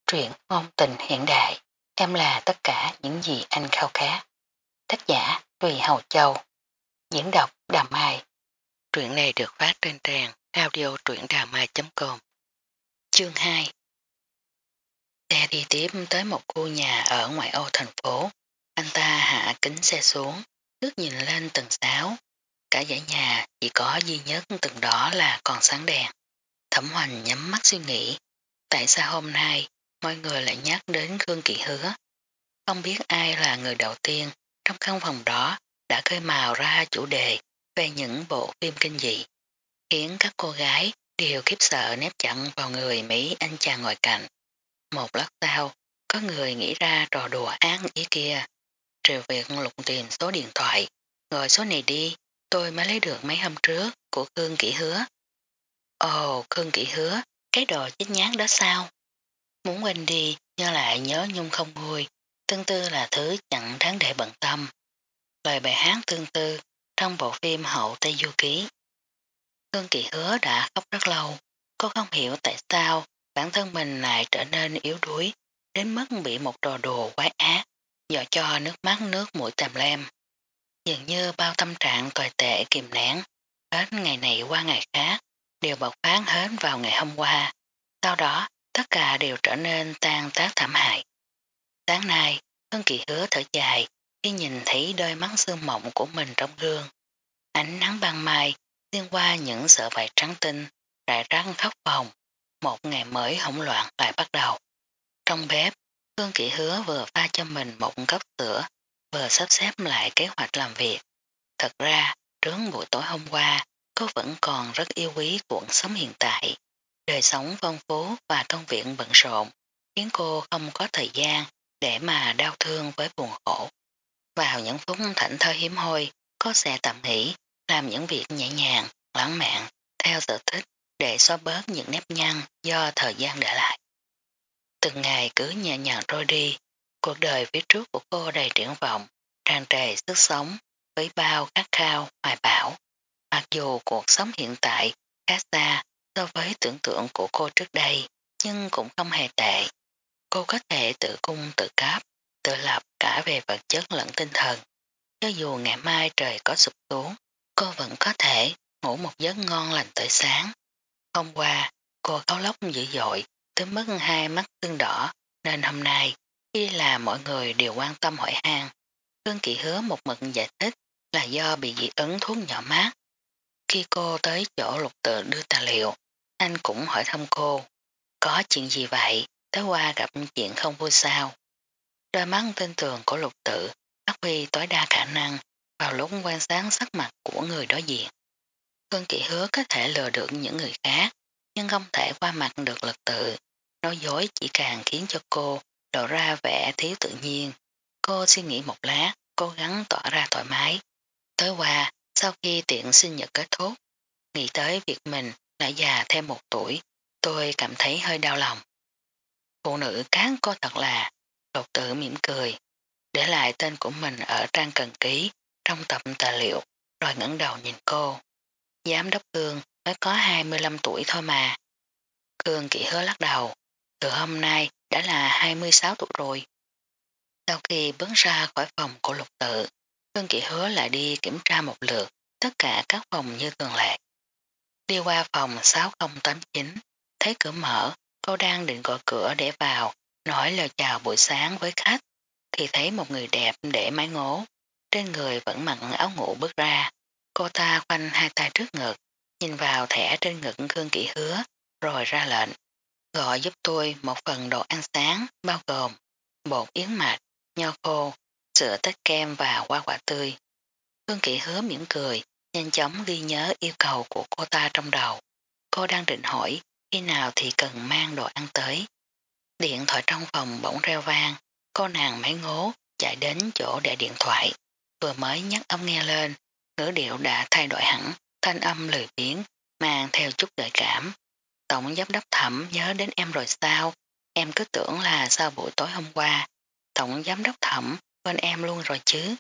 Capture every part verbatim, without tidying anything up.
Truyện ngôn tình hiện đại, em là tất cả những gì anh khao khát. Tác giả Tùy Hầu Châu, diễn đọc Đà Mai. Truyện này được phát trên trang audio truyệnđàmai chấm com. Chương hai. Xe đi tiếp tới một khu nhà ở ngoại ô thành phố. Anh ta hạ kính xe xuống, nước nhìn lên tầng sáu. Cả dãy nhà chỉ có duy nhất tầng đó là còn sáng đèn. Thẩm Hoành nhắm mắt suy nghĩ, tại sao hôm nay mọi người lại nhắc đến Khương Kỵ Hứa. Không biết ai là người đầu tiên trong căn phòng đó đã khơi mào ra chủ đề về những bộ phim kinh dị, khiến các cô gái đều khiếp sợ nép chặn vào người mấy anh chàng ngồi cạnh. Một lát sau, có người nghĩ ra trò đùa ác ý kia, trừ việc lục tìm số điện thoại, gọi số này đi, tôi mới lấy được mấy hôm trước của Khương Kỷ Hứa. Ồ, Khương Kỷ Hứa, cái đồ chết nhát đó sao? Muốn quên đi, nhớ lại nhớ nhung không nguôi, tương tư là thứ chẳng đáng để bận tâm. Lời bài hát tương tư trong bộ phim Hậu Tây Du Ký. Khương Kỵ Hứa đã khóc rất lâu, cô không hiểu tại sao bản thân mình lại trở nên yếu đuối, đến mức bị một trò đùa quái ác, dọa cho nước mắt nước mũi tèm lem. Dường như bao tâm trạng tồi tệ kìm nén, hết ngày này qua ngày khác, đều bộc phát hết vào ngày hôm qua. Sau đó, tất cả đều trở nên tan tác thảm hại. Sáng nay, Khương Kỵ Hứa thở dài khi nhìn thấy đôi mắt sương mộng của mình trong gương. Ánh nắng ban mai xuyên qua những sợi vải trắng tinh, rải rác khắp phòng. Một ngày mới hỗn loạn lại bắt đầu. Trong bếp, Khương Kỵ Hứa vừa pha cho mình một cốc sữa, vừa sắp xếp lại kế hoạch làm việc. Thật ra, trước buổi tối hôm qua, cô vẫn còn rất yêu quý cuộc sống hiện tại. Đời sống phong phú và công việc bận rộn, khiến cô không có thời gian để mà đau thương với buồn khổ. Vào những phút thảnh thơi hiếm hoi, cô sẽ tạm nghỉ, làm những việc nhẹ nhàng, lãng mạn, theo sở thích để xóa bớt những nếp nhăn do thời gian để lại. Từng ngày cứ nhẹ nhàng trôi đi, cuộc đời phía trước của cô đầy triển vọng, tràn trề sức sống, với bao khát khao, hoài bão. Mặc dù cuộc sống hiện tại khá xa so với tưởng tượng của cô trước đây, nhưng cũng không hề tệ. Cô có thể tự cung tự cấp, tự lập cả về vật chất lẫn tinh thần. Cho dù ngày mai trời có sụp xuống, cô vẫn có thể ngủ một giấc ngon lành tới sáng. Hôm qua, cô khóc lóc dữ dội, tới mức hai mắt sưng đỏ, nên hôm nay, khi là mọi người đều quan tâm hỏi han, Khương Kỵ Hứa một mực giải thích là do bị dị ứng thuốc nhỏ mát. Khi cô tới chỗ Lục Tự đưa tài liệu, anh cũng hỏi thăm cô, có chuyện gì vậy, tới qua gặp chuyện không vui sao. Đôi mắt tin tưởng của Lục Tự phát huy tối đa khả năng vào lúc quan sát sắc mặt của người đối diện. Khương Kỵ Hứa có thể lừa được những người khác, nhưng không thể qua mặt được Lục Tự. Nói dối chỉ càng khiến cho cô lộ ra vẻ thiếu tự nhiên. Cô suy nghĩ một lát, cố gắng tỏ ra thoải mái. Tới qua, sau khi tiện sinh nhật kết thúc, nghĩ tới việc mình đã già thêm một tuổi, tôi cảm thấy hơi đau lòng. Phụ nữ cán cô thật là, Lục Tự mỉm cười, để lại tên của mình ở trang cần ký trong tập tài liệu, rồi ngẩng đầu nhìn cô. Giám đốc Khương mới có hai mươi lăm tuổi thôi mà. Khương Kỵ Hứa lắc đầu, từ hôm nay đã là hai mươi sáu tuổi rồi. Sau khi bước ra khỏi phòng của Lục Tự, Khương Kỵ Hứa lại đi kiểm tra một lượt tất cả các phòng như thường lệ. Đi qua phòng sáu không tám chín, thấy cửa mở, cô đang định gọi cửa để vào, nói lời chào buổi sáng với khách, thì thấy một người đẹp để mái ngố, trên người vẫn mặc áo ngủ bước ra. Cô ta khoanh hai tay trước ngực, nhìn vào thẻ trên ngực Khương Kỵ Hứa, rồi ra lệnh, gọi giúp tôi một phần đồ ăn sáng, bao gồm bột yến mạch, nho khô, sữa tách kem và hoa quả tươi. Khương Kỵ Hứa mỉm cười, nhanh chóng ghi nhớ yêu cầu của cô ta trong đầu. Cô đang định hỏi khi nào thì cần mang đồ ăn tới. Điện thoại trong phòng bỗng reo vang, cô nàng máy ngố chạy đến chỗ để điện thoại, vừa mới nhắc ống nghe lên, ngữ điệu đã thay đổi hẳn, thanh âm lười biếng, mang theo chút gợi cảm. Tổng giám đốc Thẩm nhớ đến em rồi sao? Em cứ tưởng là sau buổi tối hôm qua. Tổng giám đốc Thẩm quên em luôn rồi chứ.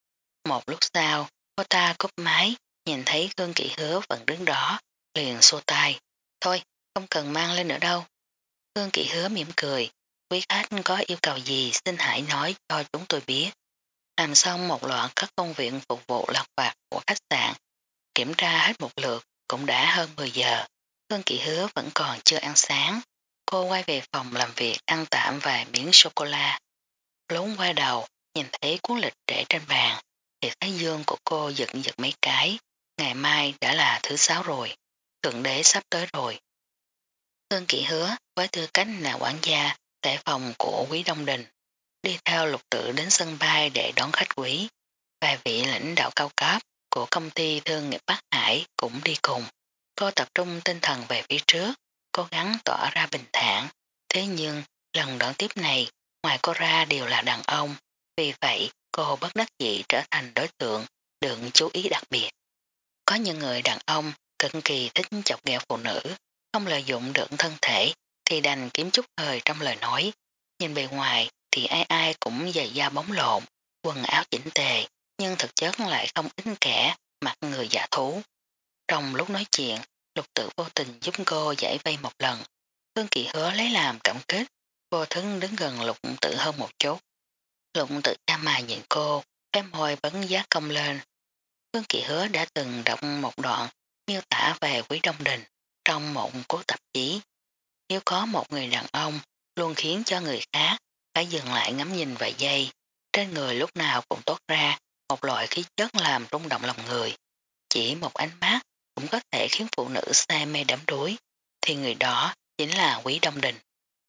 Một lúc sau, cô ta cúp máy, nhìn thấy Khương Kỵ Hứa vẫn đứng đó, liền xua tay. Thôi, không cần mang lên nữa đâu. Khương Kỵ Hứa mỉm cười, Quý khách có yêu cầu gì xin hãy nói cho chúng tôi biết. Làm xong một loạt các công việc phục vụ lặt vặt của khách sạn, kiểm tra hết một lượt cũng đã hơn mười giờ. Phương Kỵ Hứa vẫn còn chưa ăn sáng. Cô quay về phòng làm việc ăn tạm vài miếng sô-cô-la. Lún qua đầu, nhìn thấy cuốn lịch để trên bàn, thì thái dương của cô giật giật mấy cái. Ngày mai đã là thứ sáu rồi. Thượng đế sắp tới rồi. Phương Kỵ Hứa với tư cách là quản gia tại phòng của Quý Đông Đình, đi theo Lục Tự đến sân bay để đón khách quý. Vài vị lãnh đạo cao cấp của công ty thương nghiệp Bắc Hải cũng đi cùng. Cô tập trung tinh thần về phía trước, cố gắng tỏ ra bình thản. Thế nhưng, lần đón tiếp này, ngoài cô ra đều là đàn ông. Vì vậy, cô bất đắc dĩ trở thành đối tượng được chú ý đặc biệt. Có những người đàn ông cực kỳ thích chọc ghẹo phụ nữ, không lợi dụng được thân thể thì đành kiếm chút hơi trong lời nói. Nhìn bề ngoài thì ai ai cũng giày da bóng lộn, quần áo chỉnh tề, nhưng thực chất lại không ít kẻ mặt người giả thú. Trong lúc nói chuyện, Lục Tự vô tình giúp cô giải vây một lần. Phương Kỵ Hứa lấy làm cảm kích, vô thức đứng gần Lục Tự hơn một chút. Lục Tự ca mà nhìn cô, phép môi bấn giá cong lên. Phương Kỵ Hứa đã từng đọc một đoạn miêu tả về Quý Đông Đình trong một cuốn tạp chí. Nếu có một người đàn ông luôn khiến cho người khác phải dừng lại ngắm nhìn vài giây, trên người lúc nào cũng tốt ra một loại khí chất làm rung động lòng người. Chỉ một ánh mắt cũng có thể khiến phụ nữ say mê đắm đuối, thì người đó chính là Quý Đông Đình.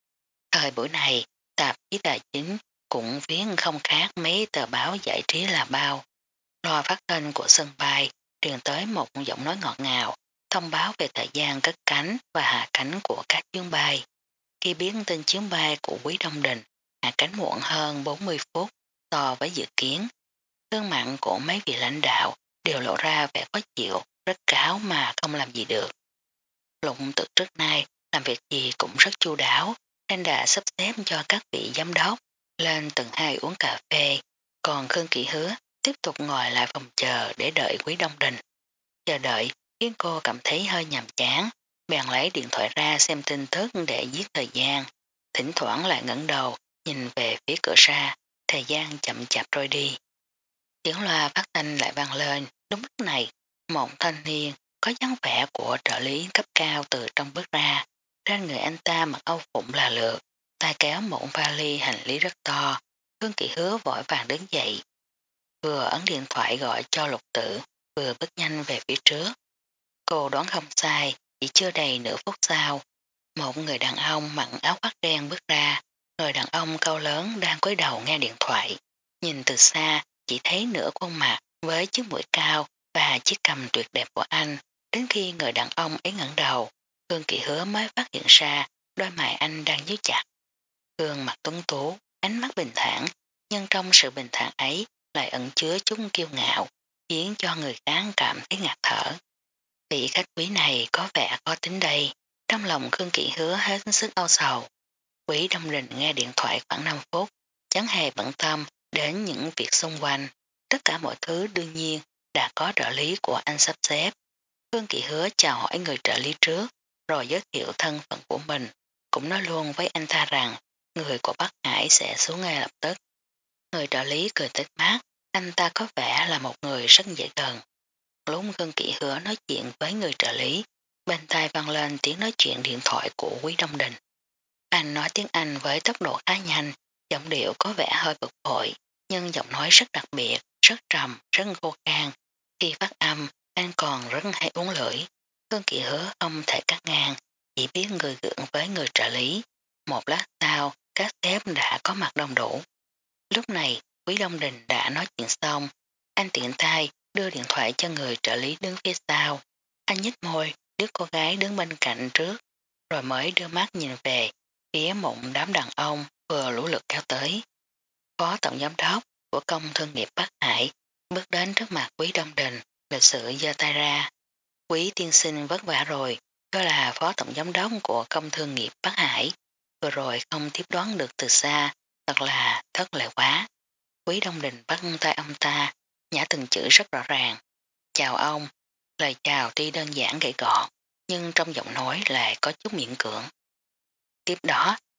Thời buổi này, tạp chí tài chính cũng viết không khác mấy tờ báo giải trí là bao. Loa phát thanh của sân bay truyền tới một giọng nói ngọt ngào, thông báo về thời gian cất cánh và hạ cánh của các chuyến bay. Khi biết tin chuyến bay của Quý Đông Đình hạ cánh muộn hơn bốn mươi phút so với dự kiến, gương mặt của mấy vị lãnh đạo đều lộ ra vẻ khó chịu, rất cáo mà không làm gì được. Lục từ trước nay làm việc gì cũng rất chu đáo, nên đã sắp xếp cho các vị giám đốc lên tầng hai uống cà phê, còn Khương Kỵ Hứa tiếp tục ngồi lại phòng chờ để đợi Quý Đông Đình. Chờ đợi khiến cô cảm thấy hơi nhàm chán, bèn lấy điện thoại ra xem tin tức để giết thời gian, thỉnh thoảng lại ngẩng đầu nhìn về phía cửa xa, thời gian chậm chạp trôi đi. Tiếng loa phát thanh lại vang lên, đúng lúc này, một thanh niên có dáng vẻ của trợ lý cấp cao từ trong bước ra, trên người anh ta mặc âu phụng là lượt, tay kéo một vali hành lý rất to. Phương Kỵ Hứa vội vàng đứng dậy, vừa ấn điện thoại gọi cho Lục Tự, vừa bước nhanh về phía trước. Cô đoán không sai, chỉ chưa đầy nửa phút sau, một người đàn ông mặc áo khoác đen bước ra. Người đàn ông cao lớn đang cúi đầu nghe điện thoại, nhìn từ xa chỉ thấy nửa khuôn mặt với chiếc mũi cao và chiếc cằm tuyệt đẹp của anh. Đến khi người đàn ông ấy ngẩng đầu, Phương Kỵ Hứa mới phát hiện ra đôi mày anh đang nhíu chặt. Gương mặt tuấn tú, ánh mắt bình thản, nhưng trong sự bình thản ấy lại ẩn chứa chút kiêu ngạo, khiến cho người khác cảm thấy ngạt thở. Vị khách quý này có vẻ có tính đây, trong lòng Khương Kỵ Hứa hết sức âu sầu. Quý Đông Đình nghe điện thoại khoảng năm phút, chẳng hề bận tâm đến những việc xung quanh. Tất cả mọi thứ đương nhiên đã có trợ lý của anh sắp xếp. Khương Kỵ Hứa chào hỏi người trợ lý trước, rồi giới thiệu thân phận của mình, cũng nói luôn với anh ta rằng người của Bắc Hải sẽ xuống ngay lập tức. Người trợ lý cười tít mắt, anh ta có vẻ là một người rất dễ gần. Lúc Khương Kỵ Hứa nói chuyện với người trợ lý, bên tai vang lên tiếng nói chuyện điện thoại của Quý Đông Đình. Anh nói tiếng Anh với tốc độ khá nhanh, giọng điệu có vẻ hơi bực bội, nhưng giọng nói rất đặc biệt, rất trầm, rất khô khan. Khi phát âm, anh còn rất hay uống lưỡi. Khương Kỵ Hứa không thể cắt ngang, chỉ biết người gượng với người trợ lý. Một lát sau, các sếp đã có mặt đông đủ. Lúc này, Quý Đông Đình đã nói chuyện xong. Anh tiện tay đưa điện thoại cho người trợ lý đứng phía sau. Anh nhếch môi, đứa cô gái đứng bên cạnh trước, rồi mới đưa mắt nhìn về phía một đám đàn ông vừa lũ lượt kéo tới. Phó tổng giám đốc của công thương nghiệp Bắc Hải bước đến trước mặt Quý Đông Đình, lịch sự giơ tay ra. Quý tiên sinh vất vả rồi, đó là phó tổng giám đốc của công thương nghiệp Bắc Hải. Vừa rồi không tiếp đoán được từ xa, thật là thất lệ quá. Quý Đông Đình bắt tay ông ta, nhả từng chữ rất rõ ràng. Chào ông, lời chào tuy đơn giản gãy gọn, nhưng trong giọng nói lại có chút miễn cưỡng. Tiếp đó,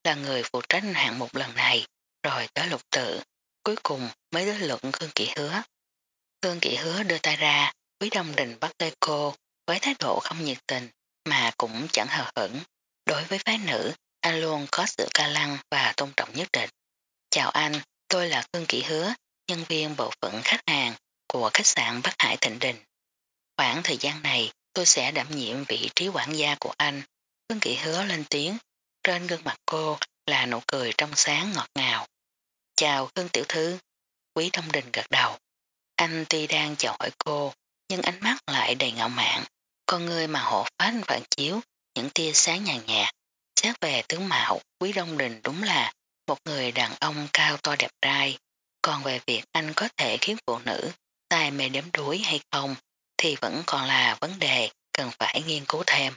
là người phụ trách hạng mục lần này, rồi tới Lục Tự, cuối cùng mới đến luận Khương Kỵ Hứa. Khương Kỵ Hứa đưa tay ra, Quý Đông Đình bắt tay cô với thái độ không nhiệt tình mà cũng chẳng hờ hững. Đối với phái nữ, anh luôn có sự ca lăng và tôn trọng nhất định. Chào anh, tôi là Khương Kỵ Hứa, nhân viên bộ phận khách hàng của khách sạn Bắc Hải Thịnh Đình. Khoảng thời gian này tôi sẽ đảm nhiệm vị trí quản gia của anh. Khương Kỵ Hứa lên tiếng, trên gương mặt cô là nụ cười trong sáng ngọt ngào. Chào Khương tiểu thư. Quý Đông Đình gật đầu. Anh tuy đang chào hỏi cô, nhưng ánh mắt lại đầy ngạo mạn. Con người mà hộ phách phản chiếu những tia sáng nhàn nhạt. Xét về tướng mạo, Quý Đông Đình đúng là một người đàn ông cao to đẹp trai. Còn về việc anh có thể khiến phụ nữ tay mê đếm đuối hay không thì vẫn còn là vấn đề cần phải nghiên cứu thêm.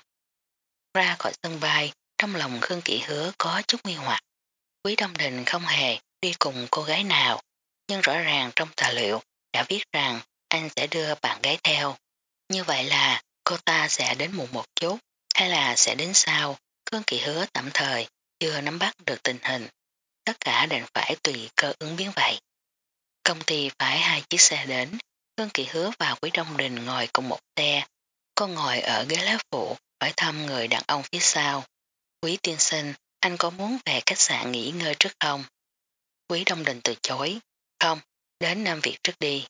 Ra khỏi sân bay, trong lòng Khương Kỵ Hứa có chút nghi hoặc. Quý Đông Đình không hề đi cùng cô gái nào, nhưng rõ ràng trong tài liệu đã viết rằng anh sẽ đưa bạn gái theo. Như vậy là cô ta sẽ đến muộn một chút hay là sẽ đến sau. Khương Kỵ Hứa tạm thời chưa nắm bắt được tình hình. Tất cả đành phải tùy cơ ứng biến vậy. Công ty phải hai chiếc xe đến. Khương Kỵ Hứa và Quý Đông Đình ngồi cùng một xe. Cô ngồi ở ghế lái phụ hỏi thăm người đàn ông phía sau. Quý tiên sinh, anh có muốn về khách sạn nghỉ ngơi trước không? Quý Đông Đình từ chối. Không, đến Nam Việt trước đi.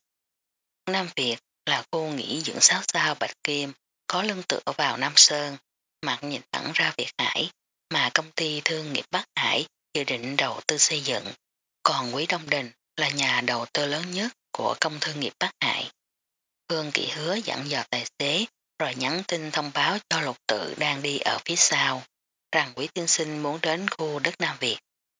Nam Việt là khu nghỉ dưỡng sáu sao Bạch Kim, có lưng tựa vào Nam Sơn, mặt nhìn thẳng ra Việt Hải, mà công ty thương nghiệp Bắc Hải dự định đầu tư xây dựng. Còn Quý Đông Đình là nhà đầu tư lớn nhất của công thương nghiệp Bắc Hải. Khương Kỵ Hứa dặn dò tài xế rồi nhắn tin thông báo cho Lục Tự đang đi ở phía sau, rằng Quý tiên sinh muốn đến khu đất Nam Việt.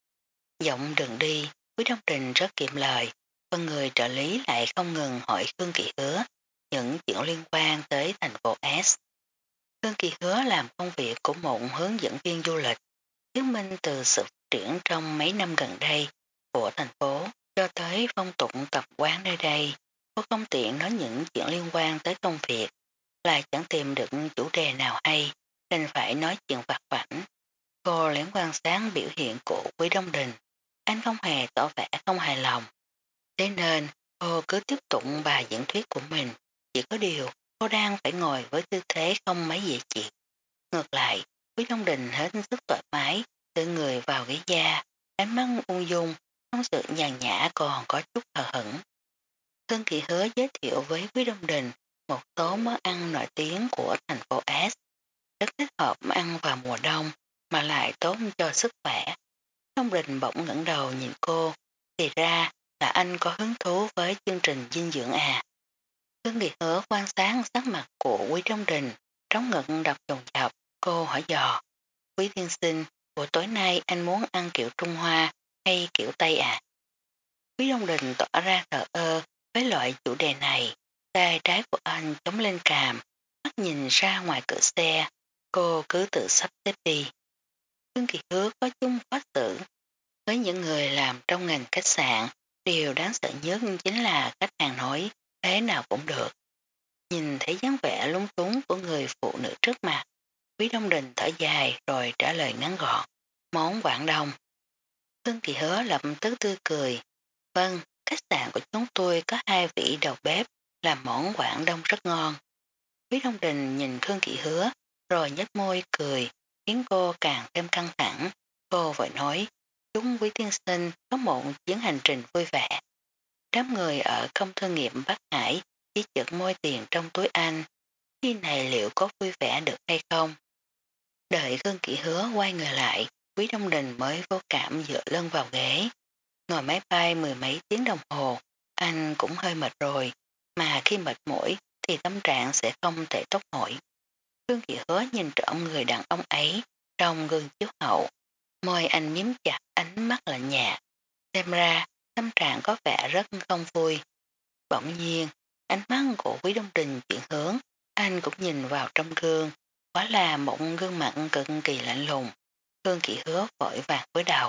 Giọng đường đi, Quý Đông Đình rất kiệm lời, con người trợ lý lại không ngừng hỏi Khương Kỵ Hứa những chuyện liên quan tới thành phố S. Khương Kỵ Hứa làm công việc của một hướng dẫn viên du lịch, chứng minh từ sự phát triển trong mấy năm gần đây của thành phố cho tới phong tục tập quán nơi đây. Cô không tiện nói những chuyện liên quan tới công việc, lại chẳng tìm được chủ đề nào hay, nên phải nói chuyện vặt vãnh. Cô lén quan sát biểu hiện của Quý Đông Đình. Anh không hề tỏ vẻ không hài lòng. Thế nên cô cứ tiếp tục bài diễn thuyết của mình. Chỉ có điều cô đang phải ngồi với tư thế không mấy dễ chịu. Ngược lại, Quý Đông Đình hết sức thoải mái, tự người vào ghế da, ánh mắt ung dung, không sự nhàn nhã còn có chút hờ hững. Khương Kỵ Hứa giới thiệu với Quý Đông Đình một số món ăn nổi tiếng của thành phố S. Rất thích hợp ăn vào mùa đông mà lại tốt cho sức khỏe. Đông Đình bỗng ngẩng đầu nhìn cô, thì ra là anh có hứng thú với chương trình dinh dưỡng à. Khương Kỵ Hứa quan sát sắc mặt của Quý Đông Đình, trống ngực đập dồn dập, cô hỏi dò. Quý tiên sinh, buổi tối nay anh muốn ăn kiểu Trung Hoa hay kiểu Tây à? Quý Đông Đình tỏ ra thờ ơ với loại chủ đề này, tay trái của anh chống lên càm, mắt nhìn ra ngoài cửa xe, cô cứ tự sắp xếp đi. Khương Kỵ Hứa có chung khó xử. Với những người làm trong ngành khách sạn, điều đáng sợ nhất chính là khách hàng nói thế nào cũng được. Nhìn thấy dáng vẻ lúng túng của người phụ nữ trước mặt, Quý Đông Đình thở dài rồi trả lời ngắn gọn. Món Quảng Đông. Khương Kỵ Hứa lập tức tươi cười. Vâng, khách sạn của chúng tôi có hai vị đầu bếp làm món Quảng Đông rất ngon. Quý Đông Đình nhìn Khương Kỵ Hứa rồi nhếch môi cười, khiến cô càng thêm căng thẳng. Cô vội nói, chúng Quý tiên sinh có một chuyến hành trình vui vẻ. Đám người ở công thương nghiệp Bắc Hải chỉ chợt môi tiền trong túi anh. Khi này liệu có vui vẻ được hay không? Đợi Khương Kỵ Hứa quay người lại, Quý Đông Đình mới vô cảm dựa lưng vào ghế. Ngồi máy bay mười mấy tiếng đồng hồ, anh cũng hơi mệt rồi, mà khi mệt mỏi thì tâm trạng sẽ không thể tốt nổi. Khương Kỵ Hứa nhìn trộm người đàn ông ấy trong gương chiếu hậu, môi anh miếm chặt, ánh mắt lạnh nhạt. Xem ra, tâm trạng có vẻ rất không vui. Bỗng nhiên, ánh mắt của Quý Đông Đình chuyển hướng, anh cũng nhìn vào trong gương, quả là một gương mặt cực kỳ lạnh lùng. Khương Kỵ Hứa vội vàng với đầu.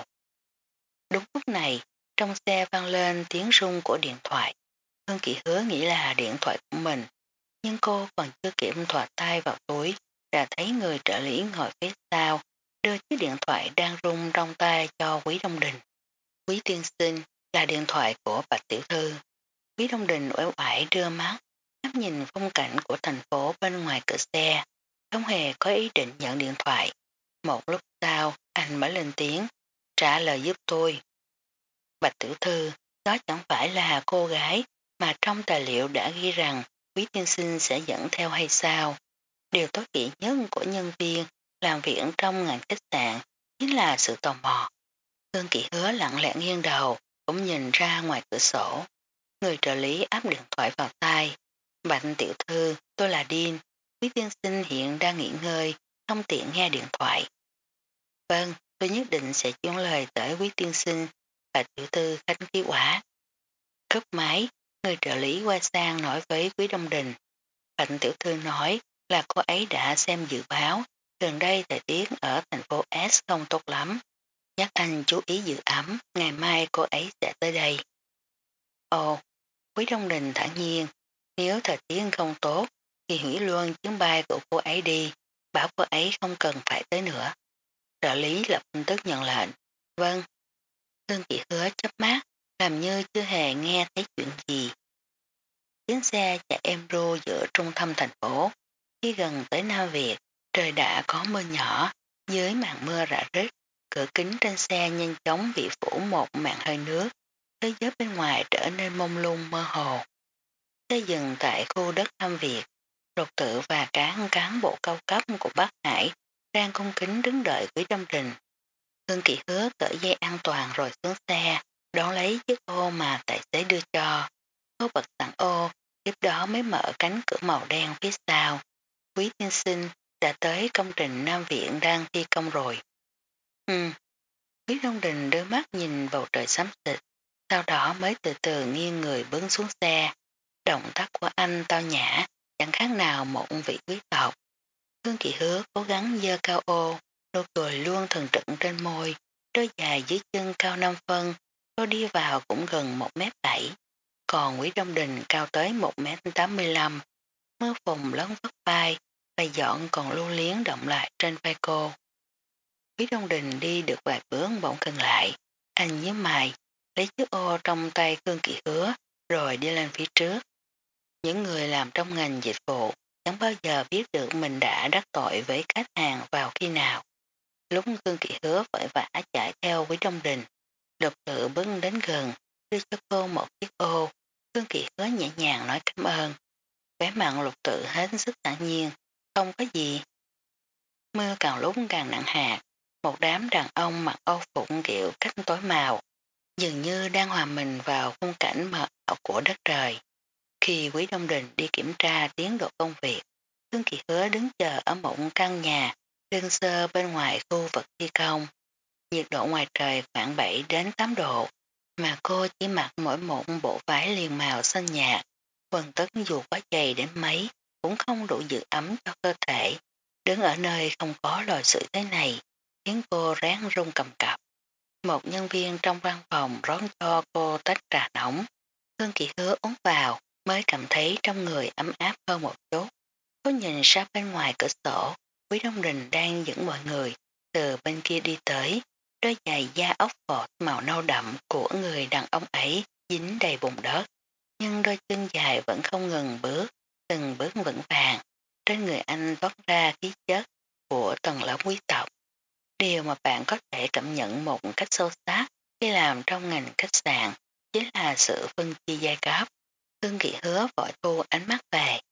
Đúng lúc này, trong xe vang lên tiếng rung của điện thoại. Khương Kỵ Hứa nghĩ là điện thoại của mình, nhưng cô còn chưa kịp thò tay vào túi, đã thấy người trợ lý ngồi phía sau, đưa chiếc điện thoại đang rung trong tay cho Quý Đông Đình. Quý tiên sinh, là điện thoại của Bạch Tiểu Thư. Quý Đông Đình uể oải đưa mắt, ngắm nhìn phong cảnh của thành phố bên ngoài cửa xe, không hề có ý định nhận điện thoại. Một lúc sau, anh mới lên tiếng, trả lời giúp tôi. Bạch Tiểu Thư, đó chẳng phải là cô gái mà trong tài liệu đã ghi rằng Quý tiên sinh sẽ dẫn theo hay sao? Điều tối kỵ nhất của nhân viên làm việc trong ngành khách sạn chính là sự tò mò. Thương Kỷ Hứa lặng lẽ nghiêng đầu, cũng nhìn ra ngoài cửa sổ. Người trợ lý áp điện thoại vào tai. Bạch Tiểu Thư, tôi là Dean. Quý tiên sinh hiện đang nghỉ ngơi, không tiện nghe điện thoại. Vâng, tôi nhất định sẽ chuyển lời tới Quý tiên sinh. Bạch Tiểu Thư khánh khí quả. Cúp máy, người trợ lý qua sang nói với Quý Đông Đình. Bạch Tiểu Thư nói là cô ấy đã xem dự báo, gần đây thời tiết ở thành phố S không tốt lắm. Nhắc anh chú ý giữ ấm, ngày mai cô ấy sẽ tới đây. Ồ, Quý Đông Đình thản nhiên, nếu thời tiết không tốt thì hủy luôn chuyến bay của cô ấy đi, bảo cô ấy không cần phải tới nữa. Trợ lý lập tức nhận lệnh. Vâng. Thương Kỷ Hứa chớp mắt, làm như chưa hề nghe thấy chuyện gì. Chuyến xe chạy êm ru giữa trung tâm thành phố. Khi gần tới Nam Việt, trời đã có mưa nhỏ, dưới màn mưa rã rít, cửa kính trên xe nhanh chóng bị phủ một màn hơi nước, thế giới bên ngoài trở nên mông lung mơ hồ. Xe dừng tại khu đất Nam Việt, Lục Tự và các cán bộ cao cấp của Bắc Hải đang cung kính đứng đợi Quý Đông Đình. Thương Kỷ Hứa cởi dây an toàn rồi xuống xe, đón lấy chiếc ô mà tài xế đưa cho. Cô bật sẵn ô, tiếp đó mới mở cánh cửa màu đen phía sau. Quý tiên sinh đã tới công trình Nam Viện đang thi công rồi. Ừ. Quý Đông Đình đưa mắt nhìn bầu trời xám xịt, sau đó mới từ từ nghiêng người bước xuống xe. Động tác của anh tao nhã, chẳng khác nào một vị quý tộc. Thương Kỷ Hứa cố gắng dơ cao ô, nụ cười luôn thường trực trên môi, đôi dài dưới chân cao năm phân, cô đi vào cũng gần một mét bảy, còn Quý Đông Đình cao tới một mét tám mươi lăm, mưa phùn lớn vất vai, vai dọn còn lưu liếng động lại trên vai cô. Quý Đông Đình đi được vài bước bỗng cần lại, anh nhíu mày, lấy chiếc ô trong tay Thương Kỷ Hứa, rồi đi lên phía trước. Những người làm trong ngành dịch vụ chẳng bao giờ biết được mình đã đắc tội với khách hàng vào khi nào. Lúc Thương Kỷ Hứa vội vã chạy theo Quý Đông Đình, Lục Tự bước đến gần, đưa cho cô một chiếc ô. Thương Kỷ Hứa nhẹ nhàng nói cảm ơn. Vẻ mặt Lục Tự hết sức thản nhiên, không có gì. Mưa càng lúc càng nặng hạt, một đám đàn ông mặc âu phục kiểu cách tối màu, dường như đang hòa mình vào khung cảnh mờ ảo của đất trời. Khi Quý Đông Đình đi kiểm tra tiến độ công việc, Thương Kỷ Hứa đứng chờ ở một căn nhà đơn sơ bên ngoài khu vực thi công. Nhiệt độ ngoài trời khoảng bảy đến tám độ, mà cô chỉ mặc mỗi một bộ váy liền màu xanh nhạt, quần tất dù có dày đến mấy cũng không đủ giữ ấm cho cơ thể. Đứng ở nơi không có lò sưởi thế này khiến cô ráng run cầm cập. Một nhân viên trong văn phòng rót cho cô tách trà nóng. Thương Kỷ Hứa uống vào mới cảm thấy trong người ấm áp hơn một chút. Cô nhìn ra bên ngoài cửa sổ, Quý Đông Đình đang dẫn mọi người từ bên kia đi tới. Đôi giày da ốc vọt màu nâu đậm của người đàn ông ấy dính đầy bùn đất, nhưng đôi chân dài vẫn không ngừng bước, từng bước vững vàng. Trên người anh toát ra khí chất của tầng lớp quý tộc. Điều mà bạn có thể cảm nhận một cách sâu sắc khi làm trong ngành khách sạn chính là sự phân chia giai cấp. Thương Kỷ Hứa vội thu ánh mắt về,